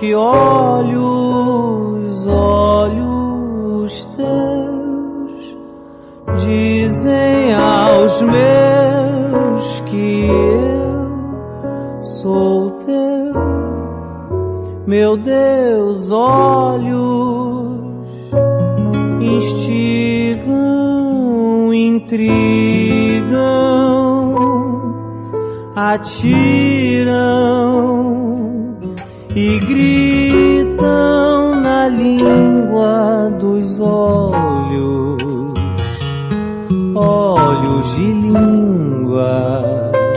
que olho os olhos teus, dizem aos meus que eu sou teu. Meu Deus, olhos instigam, intrigam, atiram e gritam na língua dos olhos, olhos de língua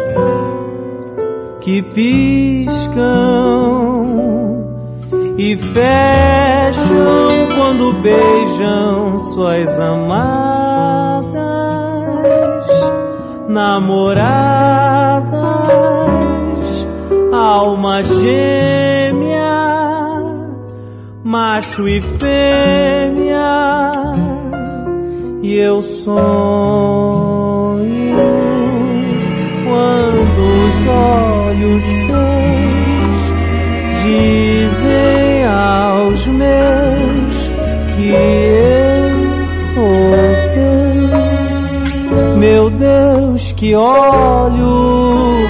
que piscam e fecham quando beijam suas amadas, namoradas, alma gêmea, macho e fêmea, e eu sonho quando os olhos teus dizem aos meus que eu sou teu. Meu Deus, que olhos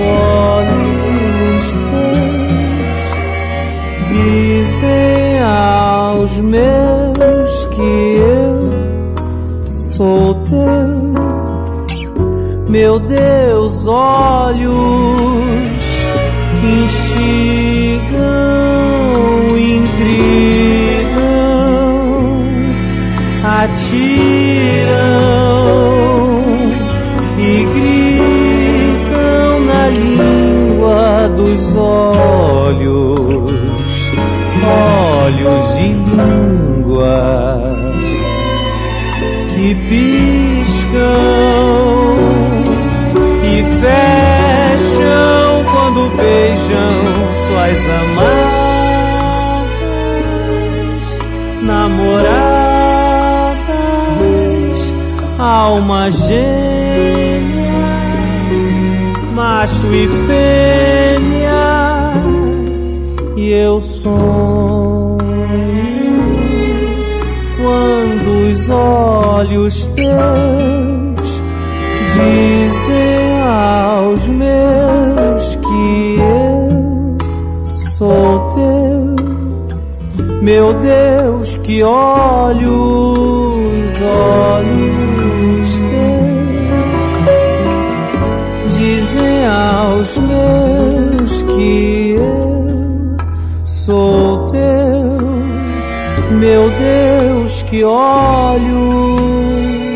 teus dizem aos meus que eu sou teu. Meu Deus, olhos instigam, intrigam, atiram e gritam na língua dos olhos, olhos de língua que piscam e fecham quando beijam suas amadas, namoradas, alma gêmea, macho e fêmea, e eu sonho quando os olhos teus dizem aos meus que eu sou teu. Meu Deus, que olhos teus dizem aos meus que eu sou teu. Meu Deus, que olhos